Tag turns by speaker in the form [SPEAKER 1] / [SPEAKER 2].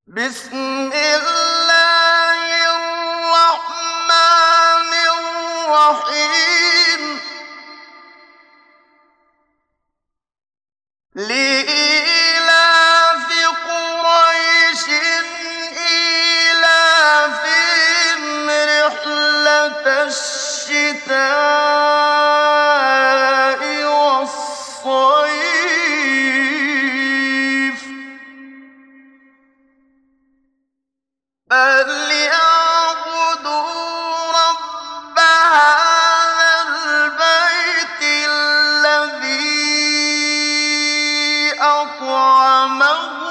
[SPEAKER 1] بسم الله الرحمن الرحيم لإيلاف قريش إيلافهم رحلة الشتاء والصيف فليعبدوا رب هذا البيت الذي أطعمهم